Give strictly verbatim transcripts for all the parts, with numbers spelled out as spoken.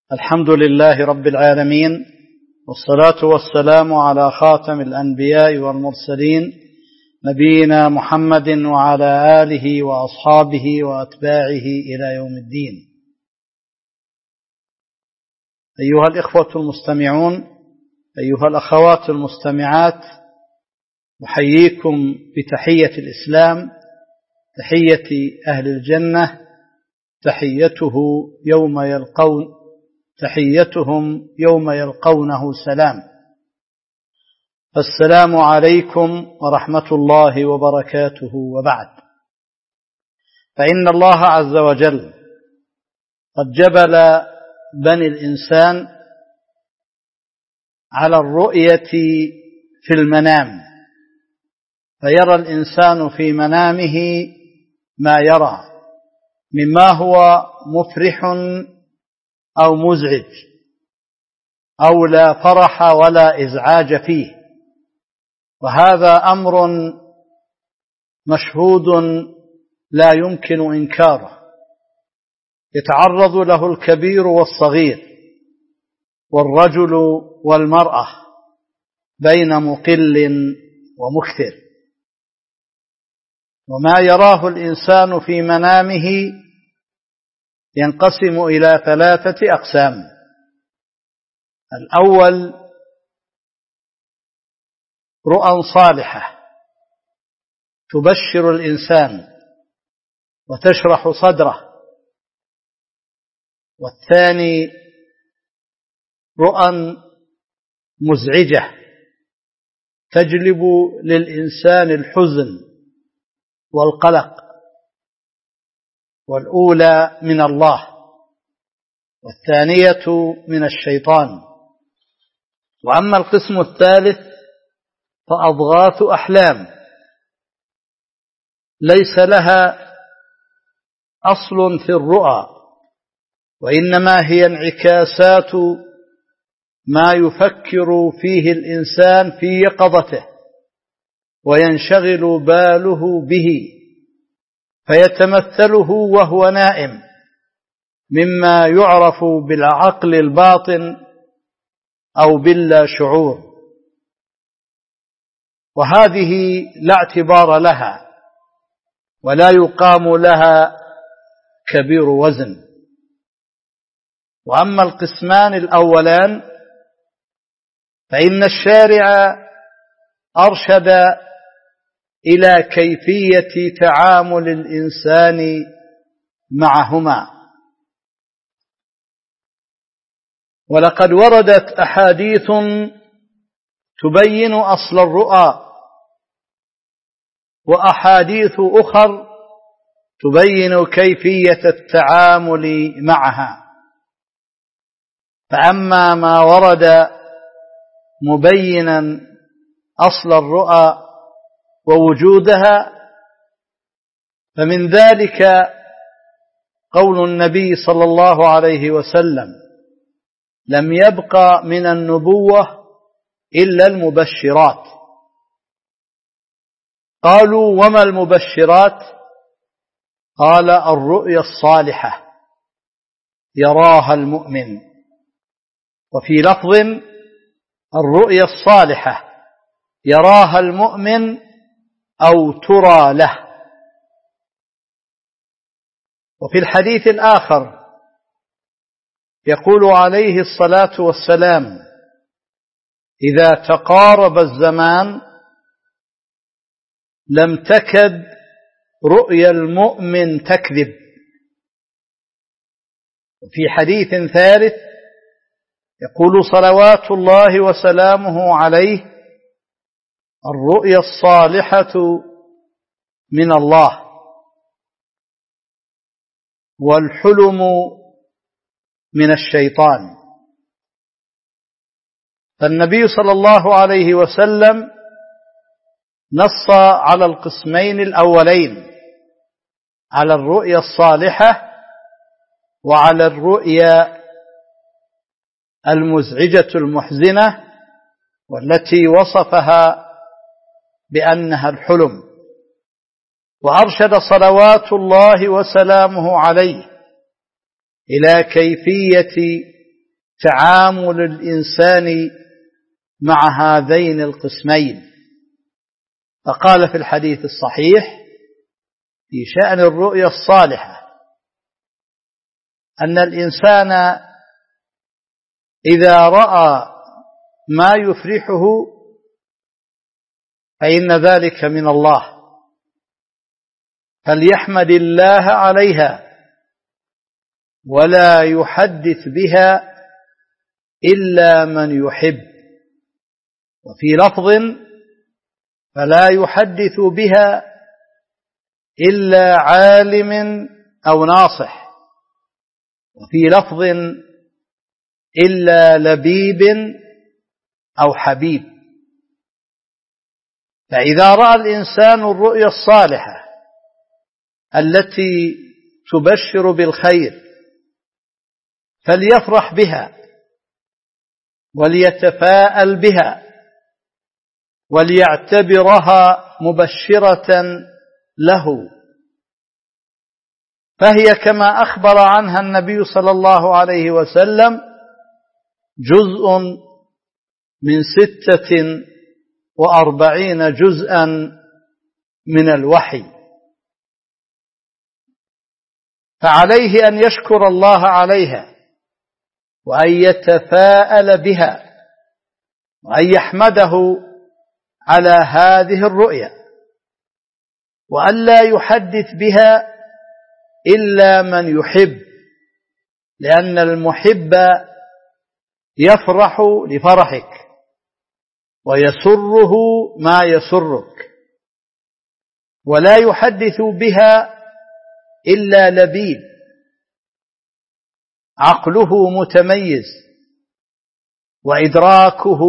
الحمد لله رب العالمين، والصلاة والسلام على خاتم الأنبياء والمرسلين نبينا محمد وعلى آله وأصحابه وأتباعه إلى يوم الدين. أيها الإخوة المستمعون، أيها الأخوات المستمعات، أحييكم بتحية الإسلام، تحية أهل الجنة، تحيته يوم يلقون تحيتهم يوم يلقونه سلام. السلام عليكم ورحمة الله وبركاته. وبعد، فإن الله عز وجل قد جبل بني الإنسان على الرؤية في المنام، فيرى الإنسان في منامه ما يرى مما هو مفرح أو مزعج أو لا فرح ولا إزعاج فيه، وهذا أمر مشهود لا يمكن إنكاره، يتعرض له الكبير والصغير والرجل والمرأة بين مقل ومكثر. وما يراه الإنسان في منامه ينقسم إلى ثلاثة أقسام. الأول رؤى صالحة تبشر الإنسان وتشرح صدره، والثاني رؤى مزعجة تجلب للإنسان الحزن والقلق، والأولى من الله والثانية من الشيطان. وأما القسم الثالث فأضغاث أحلام ليس لها أصل في الرؤى، وإنما هي انعكاسات ما يفكر فيه الإنسان في يقظته وينشغل باله به، فيتمثله وهو نائم مما يعرف بالعقل الباطن أو باللا شعور، وهذه لا اعتبار لها ولا يقام لها كبير وزن. وأما القسمان الأولان فإن الشارع أرشد إلى كيفية تعامل الإنسان معهما، ولقد وردت أحاديث تبين أصل الرؤى، وأحاديث أخر تبين كيفية التعامل معها. فأما ما ورد مبينا أصل الرؤى ووجودها فمن ذلك قول النبي صلى الله عليه وسلم: لم يبق من النبوة إلا المبشرات. قالوا: وما المبشرات؟ قال: الرؤيا الصالحة يراها المؤمن. وفي لفظ: الرؤيا الصالحة يراها المؤمن أو ترى له. وفي الحديث الآخر يقول عليه الصلاة والسلام: إذا تقارب الزمان لم تكد رؤيا المؤمن تكذب. وفي حديث ثالث يقول صلوات الله وسلامه عليه: الرؤيا الصالحة من الله، والحلم من الشيطان. فالنبي صلى الله عليه وسلم نص على القسمين الأولين، على الرؤيا الصالحة وعلى الرؤيا المزعجة المحزنة، والتي وصفها بأنها الحلم. وأرشد صلوات الله وسلامه عليه إلى كيفية تعامل الإنسان مع هذين القسمين. فقال في الحديث الصحيح في شأن الرؤيا الصالحة أن الإنسان إذا رأى ما يفرحه فإن ذلك من الله، فليحمد الله عليها ولا يحدث بها إلا من يحب. وفي لفظ فلا يحدث بها إلا عالم أو ناصح، وفي لفظ إلا لبيب أو حبيب. فإذا رأى الإنسان الرؤيا الصالحة التي تبشر بالخير فليفرح بها وليتفاءل بها وليعتبرها مبشرة له، فهي كما أخبر عنها النبي صلى الله عليه وسلم جزء من ستة وأربعين جزءا من الوحي. فعليه أن يشكر الله عليها وأن يتفاءل بها وأن يحمده على هذه الرؤيا، وأن لا يحدث بها إلا من يحب، لأن المحب يفرح لفرحك ويسره ما يسرك، ولا يحدث بها إلا لبيب عقله متميز وإدراكه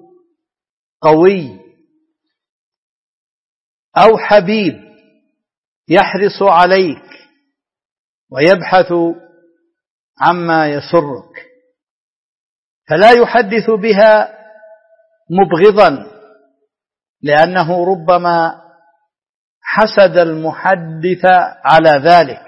قوي، أو حبيب يحرص عليك ويبحث عما يسرك، فلا يحدث بها مبغضا لأنه ربما حسد المحدث على ذلك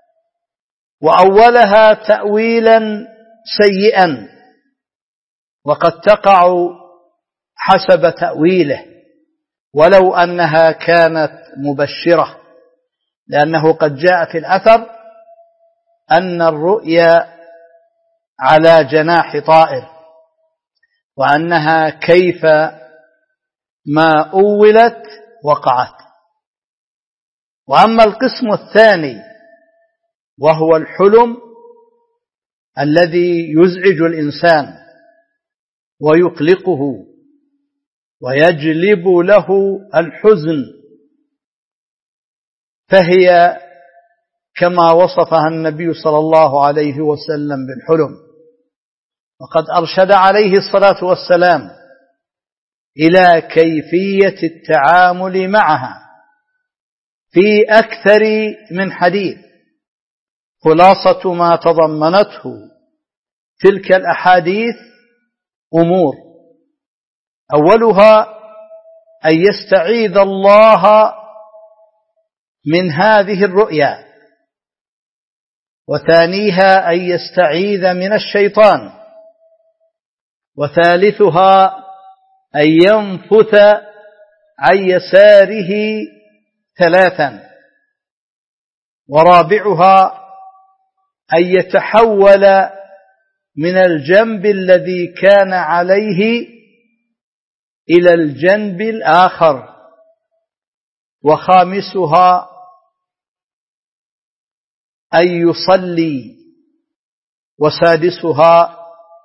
وأولها تأويلا سيئا، وقد تقع حسب تأويله ولو أنها كانت مبشرة، لأنه قد جاء في الأثر أن الرؤيا على جناح طائر، وأنها كيف ما أولت وقعت. وأما القسم الثاني وهو الحلم الذي يزعج الإنسان ويقلقه ويجلب له الحزن، فهي كما وصفها النبي صلى الله عليه وسلم بالحلم، وقد أرشد عليه الصلاة والسلام إلى كيفية التعامل معها في أكثر من حديث. خلاصة ما تضمنته تلك الأحاديث أمور: أولها أن يستعيذ الله من هذه الرؤيا، وثانيها أن يستعيذ من الشيطان، وثالثها أن ينفث عن يساره ثلاثا، ورابعها أن يتحول من الجنب الذي كان عليه إلى الجنب الآخر، وخامسها أن يصلي، وسادسها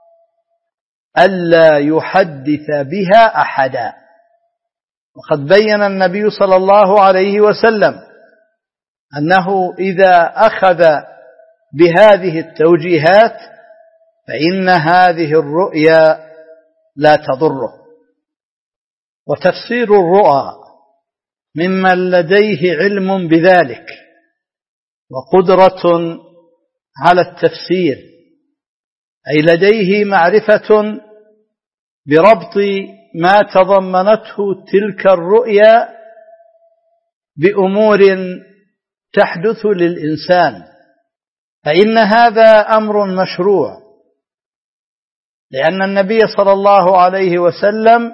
ألا يحدث بها أحدا. وقد بين النبي صلى الله عليه وسلم أنه إذا أخذ بهذه التوجيهات فإن هذه الرؤيا لا تضره. وتفسير الرؤى ممن لديه علم بذلك وقدرة على التفسير، أي لديه معرفة بربط ما تضمنته تلك الرؤيا بأمور تحدث للإنسان، فإن هذا أمر مشروع لأن النبي صلى الله عليه وسلم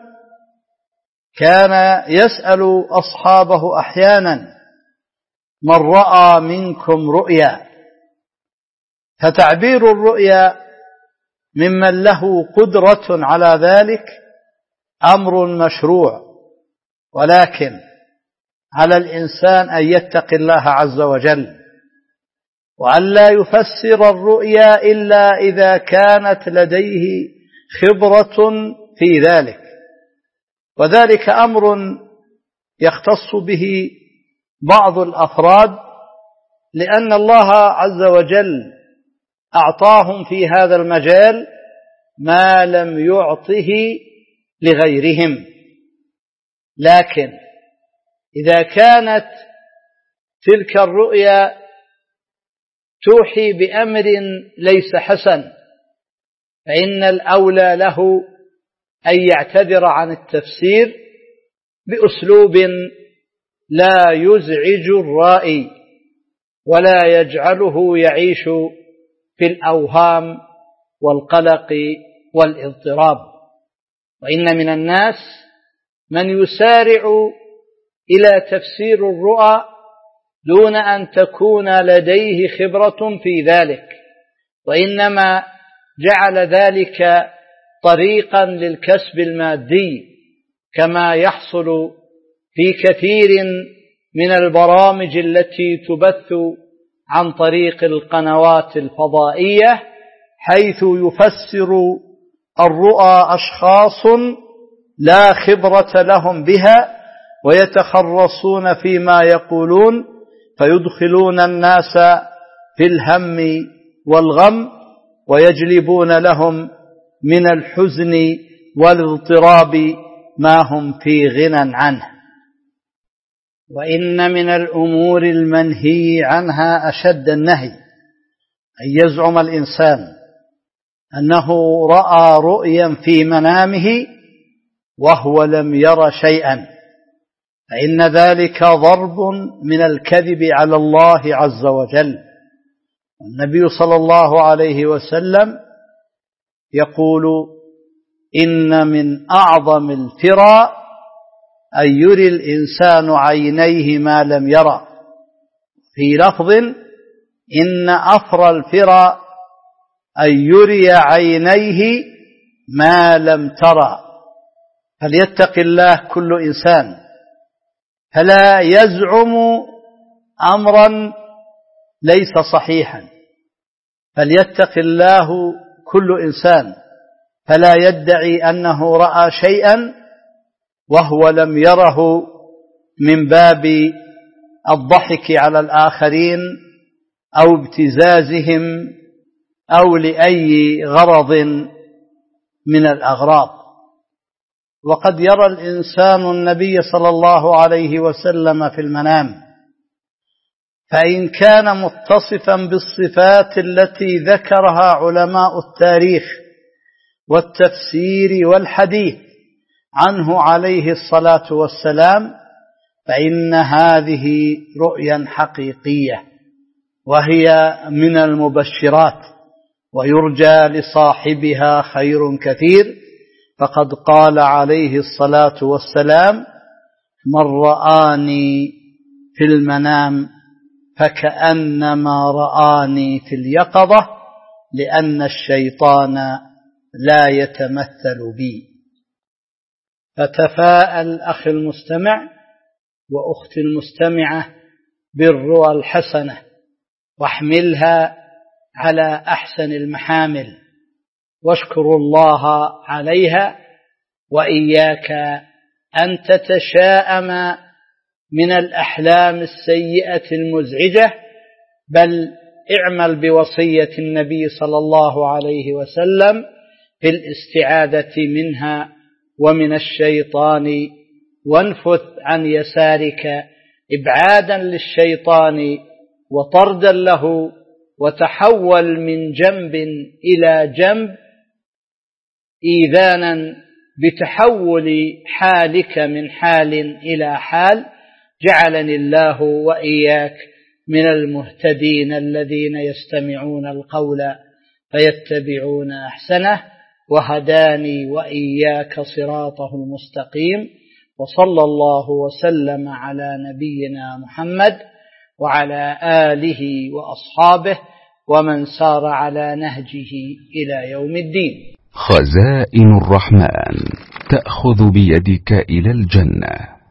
كان يسأل أصحابه أحيانا: من رأى منكم رؤيا؟ فتعبير الرؤيا ممن له قدرة على ذلك أمر مشروع، ولكن على الإنسان أن يتقي الله عز وجل، وأن لا يفسر الرؤيا إلا إذا كانت لديه خبرة في ذلك، وذلك أمر يختص به بعض الأفراد، لأن الله عز وجل أعطاهم في هذا المجال ما لم يعطه لغيرهم. لكن إذا كانت تلك الرؤيا توحي بأمر ليس حسن، فإن الأولى له أن يعتذر عن التفسير بأسلوب لا يزعج الرائي ولا يجعله يعيش في الأوهام والقلق والاضطراب. وإن من الناس من يسارع إلى تفسير الرؤى دون أن تكون لديه خبرة في ذلك، وإنما جعل ذلك طريقا للكسب المادي، كما يحصل في كثير من البرامج التي تبث عن طريق القنوات الفضائية، حيث يفسر الرؤى أشخاص لا خبرة لهم بها ويتخرصون فيما يقولون، فيدخلون الناس في الهم والغم ويجلبون لهم من الحزن والاضطراب ما هم في غنى عنه. وإن من الأمور المنهي عنها أشد النهي أن يزعم الإنسان أنه رأى رؤيا في منامه وهو لم ير شيئا، فإن ذلك ضرب من الكذب على الله عز وجل. النبي صلى الله عليه وسلم يقول: إن من أعظم الفرى أن يري الإنسان عينيه ما لم يرى. في لفظ: إن أفرى الفرى أن يري عينيه ما لم ترى. فليتق الله كل إنسان، فلا يزعم أمرا ليس صحيحا، فليتق الله كل إنسان، فلا يدعي أنه رأى شيئا وهو لم يره من باب الضحك على الآخرين أو ابتزازهم أو لأي غرض من الأغراض. وقد يرى الإنسان النبي صلى الله عليه وسلم في المنام، فإن كان متصفا بالصفات التي ذكرها علماء التاريخ والتفسير والحديث عنه عليه الصلاة والسلام، فإن هذه رؤيا حقيقية، وهي من المبشرات، ويرجى لصاحبها خير كثير. فقد قال عليه الصلاة والسلام: من رآني في المنام فكأنما رآني في اليقظة، لأن الشيطان لا يتمثل بي. فتفاءل أخي المستمع وأختي المستمعة بالرؤى الحسنة، واحملها على أحسن المحامل، واشكروا الله عليها، وإياك أن تتشاءم من الأحلام السيئة المزعجة، بل اعمل بوصية النبي صلى الله عليه وسلم في الاستعاذة منها ومن الشيطان، وانفث عن يسارك إبعادا للشيطان وطردا له، وتحول من جنب إلى جنب إيذانا بتحول حالك من حال إلى حال. جعلني الله وإياك من المهتدين الذين يستمعون القول فيتبعون أحسنه. وهداني وإياك صراطه المستقيم. وصلى الله وسلم على نبينا محمد وعلى آله وأصحابه ومن سار على نهجه إلى يوم الدين. خزائن الرحمن تأخذ بيدك إلى الجنة.